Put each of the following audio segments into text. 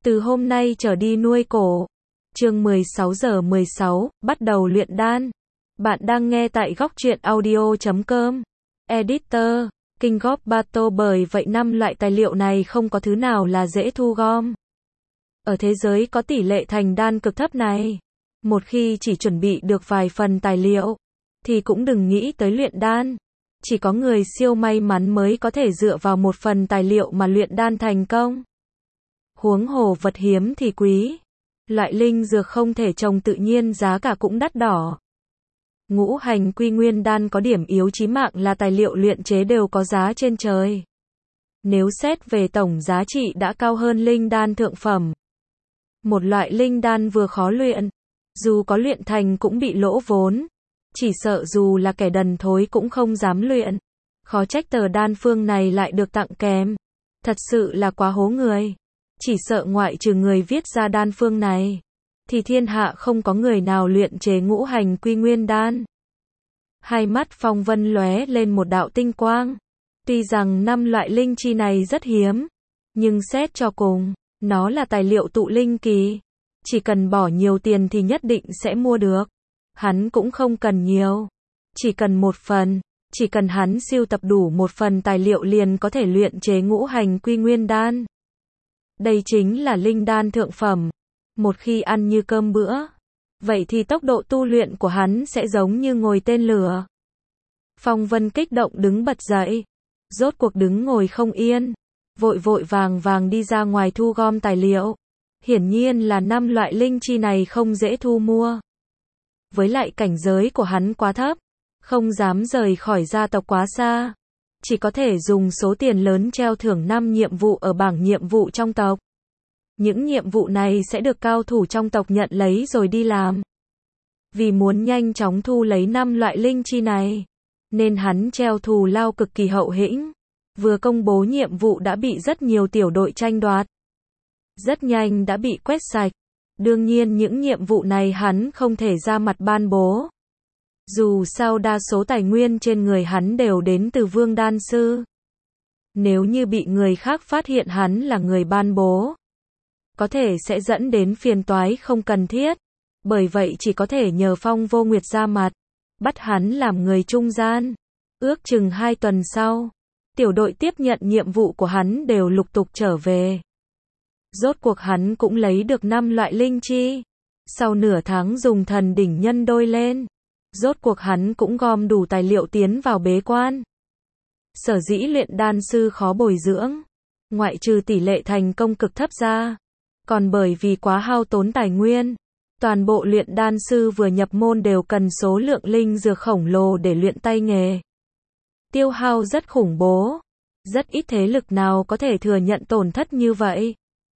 Từ hôm nay trở đi nuôi cổ. Chương 16 giờ 16, bắt đầu luyện đan. Bạn đang nghe tại góc truyện audio.com. Editor, King of Battle. Bởi vậy 5 loại tài liệu này không có thứ nào là dễ thu gom. Ở thế giới có tỷ lệ thành đan cực thấp này. Một khi chỉ chuẩn bị được vài phần tài liệu, thì cũng đừng nghĩ tới luyện đan. Chỉ có người siêu may mắn mới có thể dựa vào một phần tài liệu mà luyện đan thành công. Huống hồ vật hiếm thì quý. Loại linh dược không thể trồng tự nhiên giá cả cũng đắt đỏ. Ngũ hành quy nguyên đan có điểm yếu chí mạng là tài liệu luyện chế đều có giá trên trời. Nếu xét về tổng giá trị đã cao hơn linh đan thượng phẩm. Một loại linh đan vừa khó luyện, dù có luyện thành cũng bị lỗ vốn. Chỉ sợ dù là kẻ đần thối cũng không dám luyện. Khó trách tờ đan phương này lại được tặng kèm. Thật sự là quá hố người. Chỉ sợ ngoại trừ người viết ra đan phương này, thì thiên hạ không có người nào luyện chế ngũ hành quy nguyên đan. Hai mắt Phong Vân lóe lên một đạo tinh quang. Tuy rằng 5 loại linh chi này rất hiếm, nhưng xét cho cùng, nó là tài liệu tụ linh kỳ. Chỉ cần bỏ nhiều tiền thì nhất định sẽ mua được. Hắn cũng không cần nhiều. Chỉ cần một phần. Chỉ cần hắn sưu tập đủ một phần tài liệu liền có thể luyện chế ngũ hành quy nguyên đan. Đây chính là linh đan thượng phẩm. Một khi ăn như cơm bữa, vậy thì tốc độ tu luyện của hắn sẽ giống như ngồi tên lửa. Phong Vân kích động đứng bật dậy. Rốt cuộc đứng ngồi không yên. Vội vội vàng vàng đi ra ngoài thu gom tài liệu. Hiển nhiên là 5 loại linh chi này không dễ thu mua. Với lại cảnh giới của hắn quá thấp, không dám rời khỏi gia tộc quá xa. Chỉ có thể dùng số tiền lớn treo thưởng 5 nhiệm vụ ở bảng nhiệm vụ trong tộc. Những nhiệm vụ này sẽ được cao thủ trong tộc nhận lấy rồi đi làm. Vì muốn nhanh chóng thu lấy 5 loại linh chi này, nên hắn treo thù lao cực kỳ hậu hĩnh. Vừa công bố nhiệm vụ đã bị rất nhiều tiểu đội tranh đoạt. Rất nhanh đã bị quét sạch. Đương nhiên những nhiệm vụ này hắn không thể ra mặt ban bố. Dù sao đa số tài nguyên trên người hắn đều đến từ Vương Đan Sư. Nếu như bị người khác phát hiện hắn là người ban bố, có thể sẽ dẫn đến phiền toái không cần thiết. Bởi vậy chỉ có thể nhờ Phong Vô Nguyệt ra mặt, bắt hắn làm người trung gian. Ước chừng 2 tuần sau, tiểu đội tiếp nhận nhiệm vụ của hắn đều lục tục trở về. Rốt cuộc hắn cũng lấy được 5 loại linh chi. Sau nửa tháng dùng thần đỉnh nhân đôi lên, rốt cuộc hắn cũng gom đủ tài liệu tiến vào bế quan. Sở dĩ luyện đan sư khó bồi dưỡng, ngoại trừ tỷ lệ thành công cực thấp ra, còn bởi vì quá hao tốn tài nguyên. Toàn bộ luyện đan sư vừa nhập môn đều cần số lượng linh dược khổng lồ để luyện tay nghề. Tiêu hao rất khủng bố. Rất ít thế lực nào có thể thừa nhận tổn thất như vậy.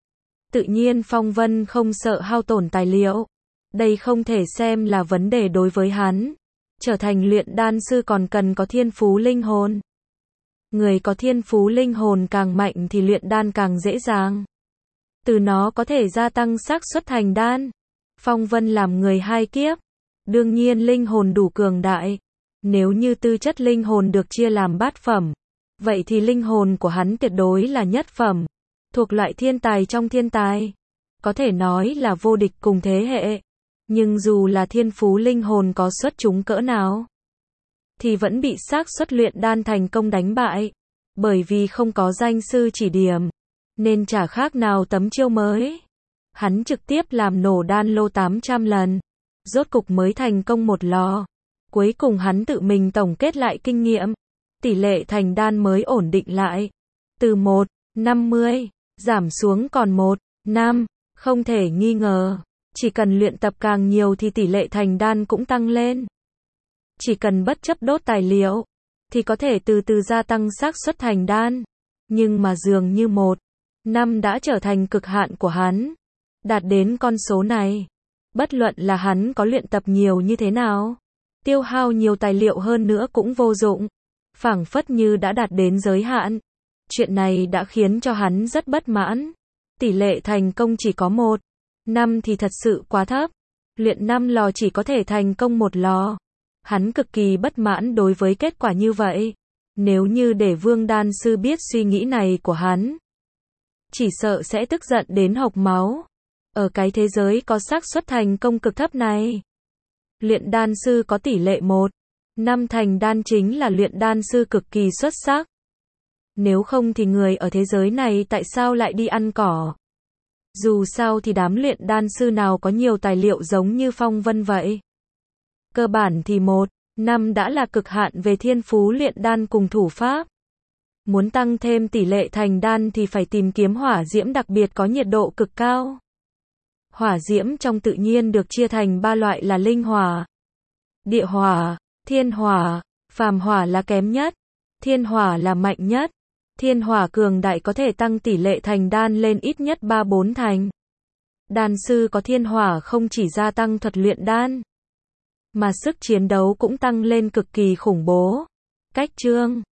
Tự nhiên Phong Vân không sợ hao tổn tài liệu. Đây không thể xem là vấn đề đối với hắn. Trở thành luyện đan sư còn cần có thiên phú linh hồn. Người có thiên phú linh hồn càng mạnh thì luyện đan càng dễ dàng. Từ nó có thể gia tăng xác suất thành đan. Phong Vân làm người 2 kiếp. Đương nhiên linh hồn đủ cường đại. Nếu như tư chất linh hồn được chia làm bát phẩm, vậy thì linh hồn của hắn tuyệt đối là nhất phẩm. Thuộc loại thiên tài trong thiên tài. Có thể nói là vô địch cùng thế hệ. Nhưng dù là thiên phú linh hồn có xuất chúng cỡ nào, thì vẫn bị xác suất luyện đan thành công đánh bại. Bởi vì không có danh sư chỉ điểm, nên chả khác nào tấm chiêu mới. Hắn trực tiếp làm nổ đan lô 800 lần. Rốt cục mới thành công một lò. Cuối cùng hắn tự mình tổng kết lại kinh nghiệm. Tỷ lệ thành đan mới ổn định lại. Từ 1:50, giảm xuống còn 1:5. Không thể nghi ngờ. Chỉ cần luyện tập càng nhiều thì tỷ lệ thành đan cũng tăng lên. Chỉ cần bất chấp đốt tài liệu, thì có thể từ từ gia tăng xác suất thành đan. Nhưng mà dường như 1:5 đã trở thành cực hạn của hắn. Đạt đến con số này, bất luận là hắn có luyện tập nhiều như thế nào, tiêu hao nhiều tài liệu hơn nữa cũng vô dụng. Phảng phất như đã đạt đến giới hạn. Chuyện này đã khiến cho hắn rất bất mãn. Tỷ lệ thành công chỉ có 1:5 thì thật sự quá thấp. Luyện 5 lò chỉ có thể thành công 1 lò. Hắn cực kỳ bất mãn đối với kết quả như vậy. Nếu như để Vương Đan Sư biết suy nghĩ này của hắn, chỉ sợ sẽ tức giận đến hộc máu. Ở cái thế giới có xác suất thành công cực thấp này, luyện đan sư có tỷ lệ 1/5 thành đan chính là luyện đan sư cực kỳ xuất sắc. Nếu không thì người ở thế giới này tại sao lại đi ăn cỏ? Dù sao thì đám luyện đan sư nào có nhiều tài liệu giống như Phong Vân vậy. Cơ bản thì 1/5 đã là cực hạn về thiên phú luyện đan cùng thủ pháp. Muốn tăng thêm tỷ lệ thành đan thì phải tìm kiếm hỏa diễm đặc biệt có nhiệt độ cực cao. Hỏa diễm trong tự nhiên được chia thành 3 loại là linh hỏa, địa hỏa, thiên hỏa. Phàm hỏa là kém nhất, thiên hỏa là mạnh nhất. Thiên hỏa cường đại có thể tăng tỷ lệ thành đan lên ít nhất 3-4 thành. Đan sư có thiên hỏa không chỉ gia tăng thuật luyện đan, mà sức chiến đấu cũng tăng lên cực kỳ khủng bố. Cách chương